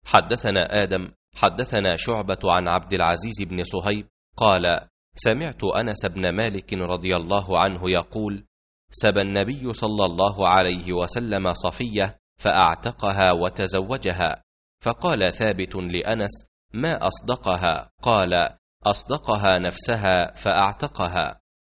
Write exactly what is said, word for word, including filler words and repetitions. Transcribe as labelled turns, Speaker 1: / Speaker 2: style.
Speaker 1: حدثنا آدم حدثنا شعبة عن عبد العزيز بن صهيب قال: سمعت أنس بن مالك رضي الله عنه يقول: سبى النبي صلى الله عليه وسلم صفية فأعتقها وتزوجها، فقال ثابت لأنس: ما أصدقها؟ قال: أصدقها نفسها فأعتقها.